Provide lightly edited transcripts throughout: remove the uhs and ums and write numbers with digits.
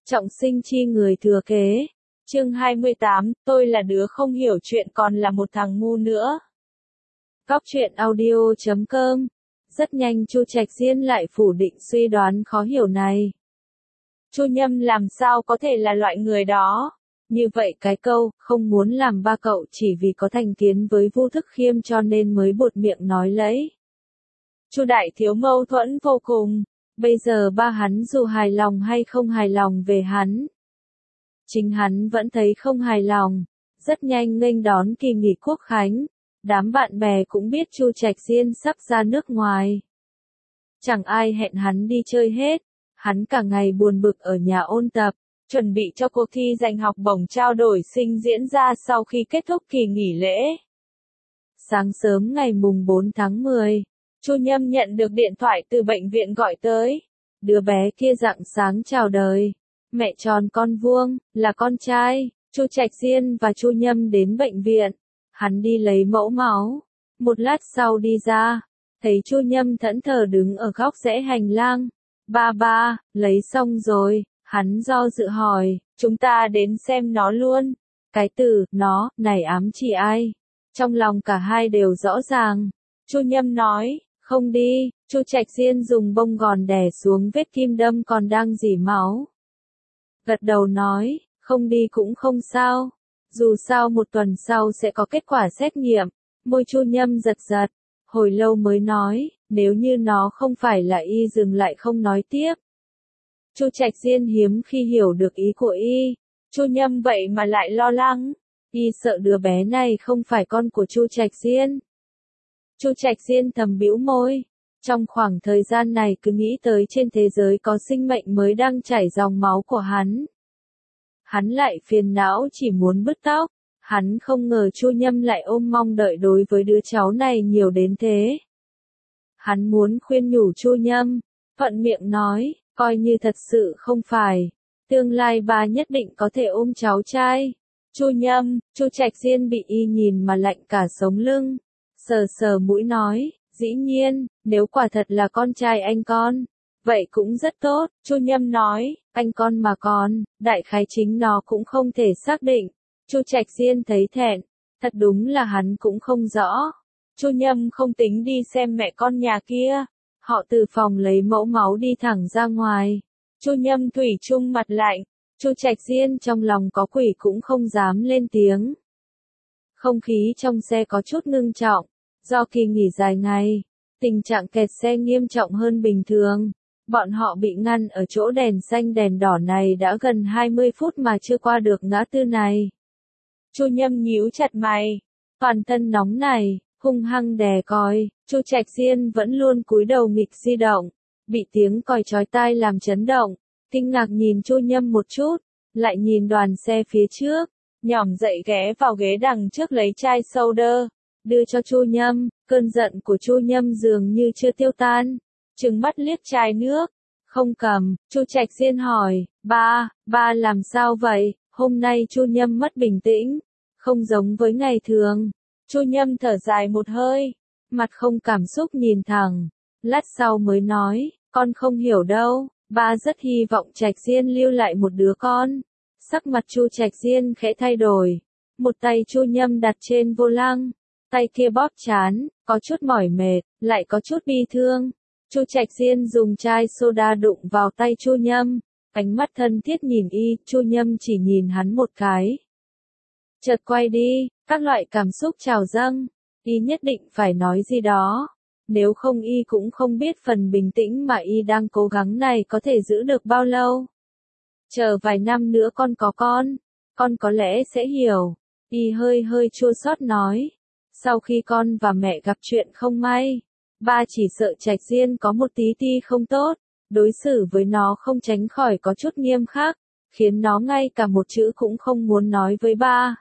Trọng sinh chi người thừa kế. Chương 28, tôi là đứa không hiểu chuyện còn là một thằng ngu nữa. Góc truyện audio.com. Rất nhanh Chu Trạch Diên lại phủ định suy đoán khó hiểu này. Chu Nhâm làm sao có thể là loại người đó? Như vậy cái câu, không muốn làm ba cậu chỉ vì có thành kiến với Vu Thức Khiêm cho nên mới buột miệng nói lấy. Chu đại thiếu mâu thuẫn vô cùng. Bây giờ ba hắn dù hài lòng hay không hài lòng về hắn. Chính hắn vẫn thấy không hài lòng. Rất nhanh nghênh đón kỳ nghỉ Quốc khánh. Đám bạn bè cũng biết Chu Trạch Diên sắp ra nước ngoài. Chẳng ai hẹn hắn đi chơi hết. Hắn cả ngày buồn bực ở nhà ôn tập, chuẩn bị cho cuộc thi giành học bổng trao đổi sinh diễn ra sau khi kết thúc kỳ nghỉ lễ. Sáng sớm ngày mùng 4 tháng 10, Chu Nhâm nhận được điện thoại từ bệnh viện gọi tới. Đứa bé kia rạng sáng chào đời. Mẹ tròn con vuông, là con trai. Chu Trạch Diên và Chu Nhâm đến bệnh viện. Hắn đi lấy mẫu máu. Một lát sau đi ra, thấy Chu Nhâm thẫn thờ đứng ở góc rẽ hành lang. Ba, lấy xong rồi, hắn do dự hỏi, chúng ta đến xem nó luôn. Cái từ, nó, này ám chỉ ai? Trong lòng cả hai đều rõ ràng. Chu Nhâm nói, không đi. Chu Trạch Diên dùng bông gòn đè xuống vết kim đâm còn đang rỉ máu. Gật đầu nói, không đi cũng không sao. Dù sao một tuần sau sẽ có kết quả xét nghiệm. Môi Chu Nhâm giật giật. Hồi lâu mới nói, nếu như nó không phải là y dừng lại không nói tiếp. Chu Trạch Diên hiếm khi hiểu được ý của y. Chu Nhâm vậy mà lại lo lắng. Y sợ đứa bé này không phải con của Chu Trạch Diên. Chu Trạch Diên thầm bĩu môi. Trong khoảng thời gian này cứ nghĩ tới trên thế giới có sinh mệnh mới đang chảy dòng máu của hắn. Hắn lại phiền não chỉ muốn bứt tóc. Hắn không ngờ Chu Nhâm lại ôm mong đợi đối với đứa cháu này nhiều đến thế. Hắn muốn khuyên nhủ Chu Nhâm, thuận miệng nói, coi như thật sự không phải. Tương lai ba nhất định có thể ôm cháu trai. Chu Nhâm, Chu Trạch Diên bị y nhìn mà lạnh cả sống lưng. Sờ sờ mũi nói, dĩ nhiên, nếu quả thật là con trai anh con. Vậy cũng rất tốt, Chu Nhâm nói, anh con mà con, đại khái chính nó cũng không thể xác định. Chu Trạch Diên thấy thẹn, thật đúng là hắn cũng không rõ. Chu Nhâm không tính đi xem mẹ con nhà kia. Họ từ phòng lấy mẫu máu đi thẳng ra ngoài. Chu Nhâm thủy chung mặt lạnh. Chu Trạch Diên trong lòng có quỷ cũng không dám lên tiếng. Không khí trong xe có chút ngưng trọng. Do kỳ nghỉ dài ngày, tình trạng kẹt xe nghiêm trọng hơn bình thường. Bọn họ bị ngăn ở chỗ đèn xanh đèn đỏ này đã gần 20 phút mà chưa qua được ngã tư này. Chu Nhâm nhíu chặt mày, toàn thân nóng này, hung hăng đè còi. Chu Trạch Diên vẫn luôn cúi đầu nghịch di động, bị tiếng còi chói tai làm chấn động, kinh ngạc nhìn Chu Nhâm một chút, lại nhìn đoàn xe phía trước, nhỏm dậy ghé vào ghế đằng trước lấy chai soda, đưa cho Chu Nhâm. Cơn giận của Chu Nhâm dường như chưa tiêu tan, trừng mắt liếc chai nước, không cầm. Chu Trạch Diên hỏi, ba làm sao vậy? Hôm nay Chu Nhâm mất bình tĩnh, không giống với ngày thường. Chu Nhâm thở dài một hơi, mặt không cảm xúc nhìn thẳng, lát sau mới nói, con không hiểu đâu, ba rất hy vọng Trạch Diên lưu lại một đứa con. Sắc mặt Chu Trạch Diên khẽ thay đổi, một tay Chu Nhâm đặt trên vô lăng, tay kia bóp trán, có chút mỏi mệt, lại có chút bi thương. Chu Trạch Diên dùng chai soda đụng vào tay Chu Nhâm, ánh mắt thân thiết nhìn y. Chu Nhâm chỉ nhìn hắn một cái, chợt quay đi, các loại cảm xúc trào dâng. Y nhất định phải nói gì đó, nếu không y cũng không biết phần bình tĩnh mà y đang cố gắng này có thể giữ được bao lâu. Chờ vài năm nữa con có con có lẽ sẽ hiểu. Y hơi chua xót nói, sau khi con và mẹ gặp chuyện không may, ba chỉ sợ Trạch Diên có một tí ti không tốt, đối xử với nó không tránh khỏi có chút nghiêm khắc, khiến nó ngay cả một chữ cũng không muốn nói với ba.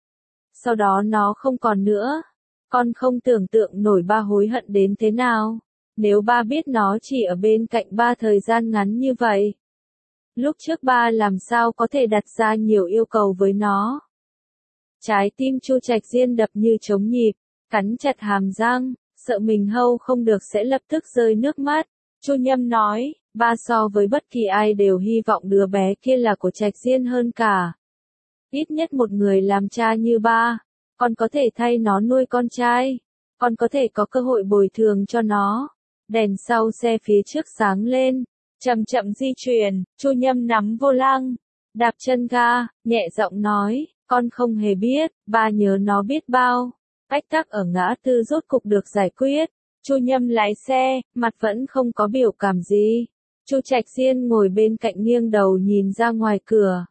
Sau đó nó không còn nữa. Con không tưởng tượng nổi ba hối hận đến thế nào, nếu ba biết nó chỉ ở bên cạnh ba thời gian ngắn như vậy. Lúc trước ba làm sao có thể đặt ra nhiều yêu cầu với nó. Trái tim Chu Trạch Diên đập như trống nhịp, cắn chặt hàm răng, sợ mình hâu không được sẽ lập tức rơi nước mắt. Chu Nhâm nói, Ba so với bất kỳ ai đều hy vọng đứa bé kia là của Trạch Diên hơn cả. Ít nhất một người làm cha như ba, con có thể thay nó nuôi con trai, con có thể có cơ hội bồi thường cho nó. Đèn sau xe phía trước sáng lên, chậm chậm di chuyển, Chu Nhâm nắm vô lăng, đạp chân ga, nhẹ giọng nói, con không hề biết, ba nhớ nó biết bao. Ách tắc ở ngã tư rốt cục được giải quyết, Chu Nhâm lái xe, mặt vẫn không có biểu cảm gì. Chu Trạch Diên ngồi bên cạnh nghiêng đầu nhìn ra ngoài cửa.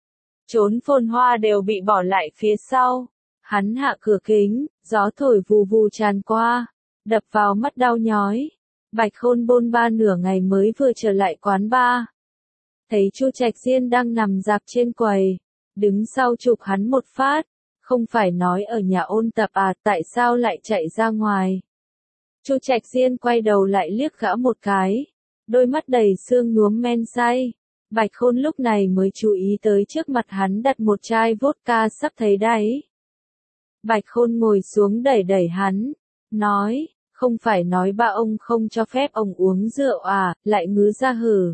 Chốn phồn hoa đều bị bỏ lại phía sau. Hắn hạ cửa kính, gió thổi vù vù tràn qua, đập vào mắt đau nhói. Bạch Khôn bôn ba nửa ngày mới vừa trở lại quán bar. Thấy Chu Trạch Diên đang nằm rạp trên quầy, đứng sau chụp hắn một phát. Không phải nói ở nhà ôn tập à, tại sao lại chạy ra ngoài? Chu Trạch Diên quay đầu lại liếc gã một cái, đôi mắt đầy sương nhuốm men say. Bạch Khôn lúc này mới chú ý tới trước mặt hắn đặt một chai vodka sắp thấy đáy. Bạch Khôn ngồi xuống đẩy đẩy hắn, nói, không phải nói ba ông không cho phép ông uống rượu à, lại ngứ ra hử.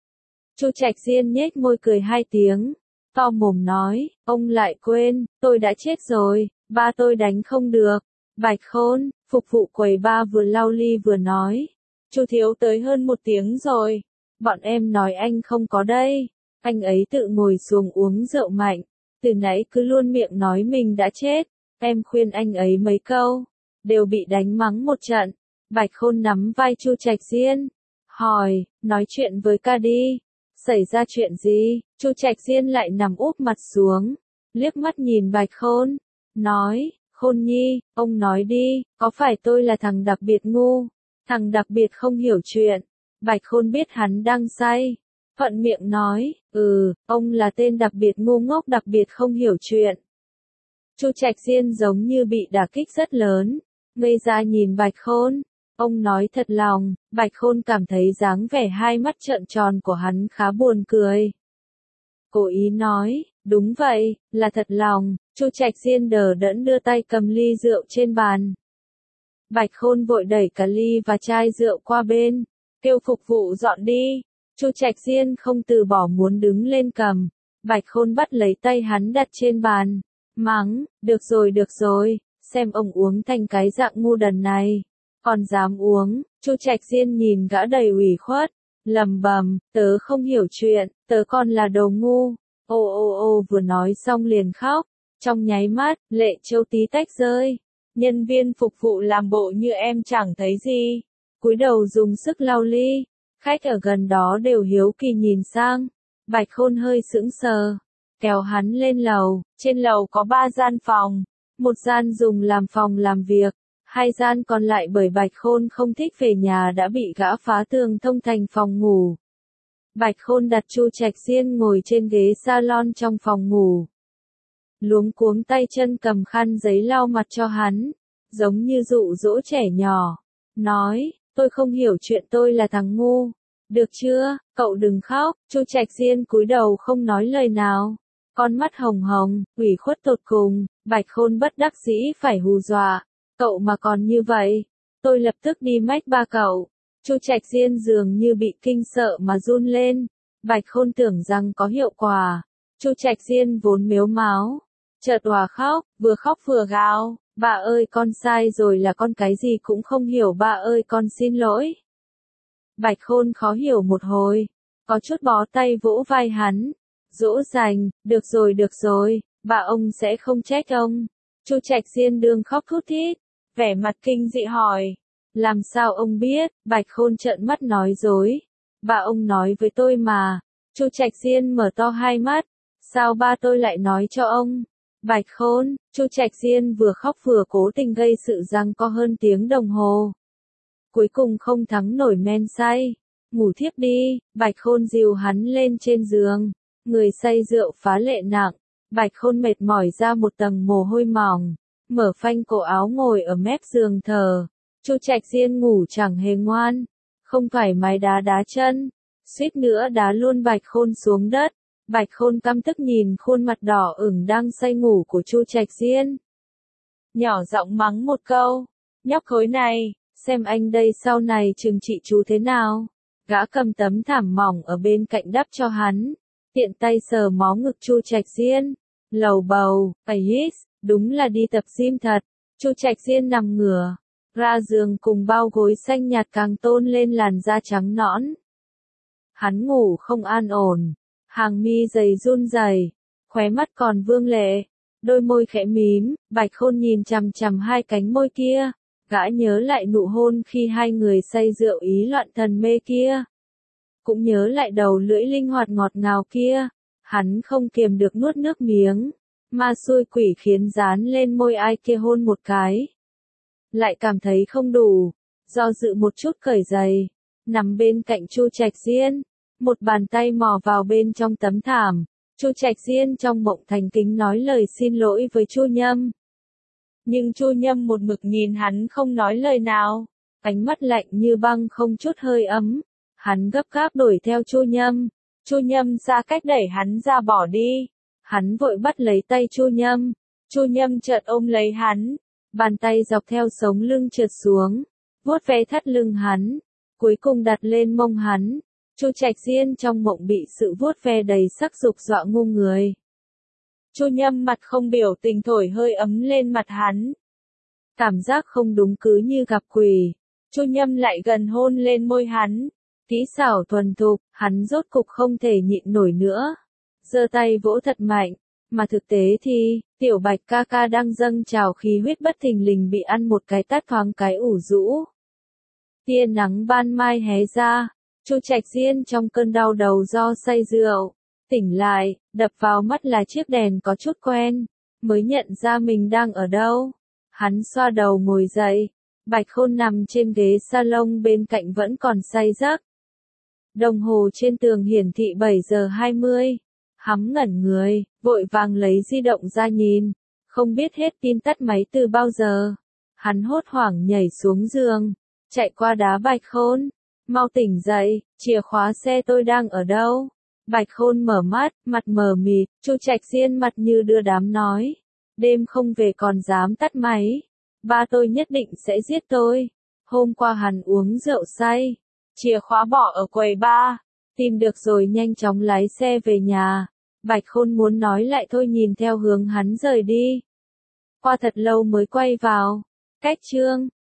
Chu Trạch Diên nhếch môi cười hai tiếng, to mồm nói, ông lại quên, tôi đã chết rồi, ba tôi đánh không được. Bạch Khôn, phục vụ quầy bar vừa lau ly vừa nói, Chu thiếu tới hơn 1 tiếng rồi, bọn em nói anh không có đây, anh ấy tự ngồi xuống uống rượu mạnh, từ nãy cứ luôn miệng nói mình đã chết, em khuyên anh ấy mấy câu, đều bị đánh mắng một trận. Bạch Khôn nắm vai Chu Trạch Diên, hỏi, nói chuyện với ca đi, xảy ra chuyện gì? Chu Trạch Diên lại nằm úp mặt xuống, liếc mắt nhìn Bạch Khôn, nói, Khôn nhi, ông nói đi, có phải tôi là thằng đặc biệt ngu, thằng đặc biệt không hiểu chuyện? Bạch Khôn biết hắn đang say, thuận miệng nói, ông là tên đặc biệt ngu ngốc đặc biệt không hiểu chuyện. Chu Trạch Diên giống như bị đả kích rất lớn, ngây ra nhìn Bạch Khôn, ông nói thật lòng, Bạch Khôn cảm thấy dáng vẻ hai mắt trợn tròn của hắn khá buồn cười. Cố ý nói, đúng vậy, là thật lòng. Chu Trạch Diên đờ đẫn đưa tay cầm ly rượu trên bàn. Bạch Khôn vội đẩy cả ly và chai rượu qua bên, kêu phục vụ dọn đi. Chu Trạch Diên không từ bỏ muốn đứng lên cầm. Bạch Khôn bắt lấy tay hắn đặt trên bàn, mắng, được rồi, xem ông uống thành cái dạng ngu đần này, còn dám uống. Chu Trạch Diên nhìn gã đầy ủy khuất, lầm bầm, tớ không hiểu chuyện, tớ còn là đồ ngu. Ô vừa nói xong liền khóc, trong nháy mắt, lệ châu tí tách rơi. Nhân viên phục vụ làm bộ như em chẳng thấy gì, cúi đầu dùng sức lau ly. Khách ở gần đó đều hiếu kỳ nhìn sang. Bạch Khôn hơi sững sờ, kéo hắn lên lầu. Trên lầu có 3 gian phòng, một gian dùng làm phòng làm việc, 2 gian còn lại bởi Bạch Khôn không thích về nhà đã bị gã phá tường thông thành phòng ngủ. Bạch Khôn đặt Chu Trạch Diên ngồi trên ghế salon trong phòng ngủ, luống cuống tay chân cầm khăn giấy lau mặt cho hắn, giống như dụ dỗ trẻ nhỏ, nói, tôi không hiểu chuyện, tôi là thằng ngu, được chưa, cậu đừng khóc. Chu Trạch Diên cúi đầu không nói lời nào, con mắt hồng hồng, ủy khuất tột cùng. Bạch Khôn bất đắc dĩ phải hù dọa, cậu mà còn như vậy, tôi lập tức đi mách ba cậu. Chu Trạch Diên dường như bị kinh sợ mà run lên. Bạch Khôn tưởng rằng có hiệu quả. Chu Trạch Diên vốn mếu máo, chợt òa khóc vừa gào, ba ơi con sai rồi, là con cái gì cũng không hiểu, ba ơi con xin lỗi. Bạch Khôn khó hiểu một hồi, có chút bó tay vỗ vai hắn, dỗ dành, được rồi, ba ông sẽ không trách ông. Chu Trạch Diên đương khóc thút thít, vẻ mặt kinh dị hỏi, làm sao ông biết? Bạch Khôn trợn mắt nói dối, ba ông nói với tôi mà. Chu Trạch Diên mở to hai mắt, sao ba tôi lại nói cho ông? Bạch Khôn, Chu Trạch Diên vừa khóc vừa cố tình gây sự giằng co hơn tiếng đồng hồ. Cuối cùng không thắng nổi men say, ngủ thiếp đi. Bạch Khôn dìu hắn lên trên giường, người say rượu phá lệ nặng. Bạch Khôn mệt mỏi ra một tầng mồ hôi mỏng, mở phanh cổ áo ngồi ở mép giường thở. Chu Trạch Diên ngủ chẳng hề ngoan, không thoải mái đá chân, suýt nữa đá luôn Bạch Khôn xuống đất. Bạch Khôn căm tức nhìn khuôn mặt đỏ ửng đang say ngủ của Chu Trạch Diên, nhỏ giọng mắng một câu, nhóc khối này, xem anh đây sau này trừng trị chú thế nào. Gã cầm tấm thảm mỏng ở bên cạnh đắp cho hắn, tiện tay sờ mó ngực Chu Trạch Diên, lầu bầu, yes, đúng là đi tập gym thật. Chu Trạch Diên nằm ngửa, ra giường cùng bao gối xanh nhạt càng tôn lên làn da trắng nõn. Hắn ngủ không an ổn, hàng mi dày run rẩy, khóe mắt còn vương lệ, đôi môi khẽ mím, Bạch Khôn nhìn chằm chằm hai cánh môi kia, gã nhớ lại nụ hôn khi hai người say rượu ý loạn thần mê kia. Cũng nhớ lại đầu lưỡi linh hoạt ngọt ngào kia, hắn không kiềm được nuốt nước miếng, ma xui quỷ khiến dán lên môi ai kia hôn một cái. Lại cảm thấy không đủ, do dự một chút cởi giày, nằm bên cạnh Chu Trạch Diên, một bàn tay mò vào bên trong tấm thảm, Chu Trạch Diên trong mộng thành kính nói lời xin lỗi với Chu Nhâm. Nhưng Chu Nhâm một mực nhìn hắn không nói lời nào, ánh mắt lạnh như băng không chút hơi ấm. Hắn gấp gáp đuổi theo Chu Nhâm. Chu Nhâm ra cách đẩy hắn ra bỏ đi. Hắn vội bắt lấy tay Chu Nhâm. Chu Nhâm chợt ôm lấy hắn, bàn tay dọc theo sống lưng trượt xuống, vuốt ve thắt lưng hắn, cuối cùng đặt lên mông hắn. Chu Trạch Diên trong mộng bị sự vuốt ve đầy sắc dục dọa ngu người. Chu Nhâm mặt không biểu tình thổi hơi ấm lên mặt hắn. Cảm giác không đúng cứ như gặp quỷ. Chu Nhâm lại gần hôn lên môi hắn. Kỹ xảo thuần thục, hắn rốt cục không thể nhịn nổi nữa. Giơ tay vỗ thật mạnh, mà thực tế thì, Tiểu Bạch ca ca đang dâng trào khí huyết bất thình lình bị ăn một cái tát thoáng cái ủ rũ. Tia nắng ban mai hé ra, Chu Trạch Diên trong cơn đau đầu do say rượu, tỉnh lại, đập vào mắt là chiếc đèn có chút quen, mới nhận ra mình đang ở đâu. Hắn xoa đầu ngồi dậy, Bạch Khôn nằm trên ghế salon bên cạnh vẫn còn say giấc. Đồng hồ trên tường hiển thị 7 giờ 20. Hắn ngẩn người, vội vàng lấy di động ra nhìn, không biết hết pin tắt máy từ bao giờ. Hắn hốt hoảng nhảy xuống giường, chạy qua đá Bạch Khôn. Mau tỉnh dậy, chìa khóa xe tôi đang ở đâu? Bạch Khôn mở mắt, mặt mờ mịt, Chu Trạch Diên mặt như đưa đám nói. Đêm không về còn dám tắt máy. Ba tôi nhất định sẽ giết tôi. Hôm qua hắn uống rượu say. Chìa khóa bỏ ở quầy bar. Tìm được rồi nhanh chóng lái xe về nhà. Bạch Khôn muốn nói lại thôi nhìn theo hướng hắn rời đi. Qua thật lâu mới quay vào. Cách chương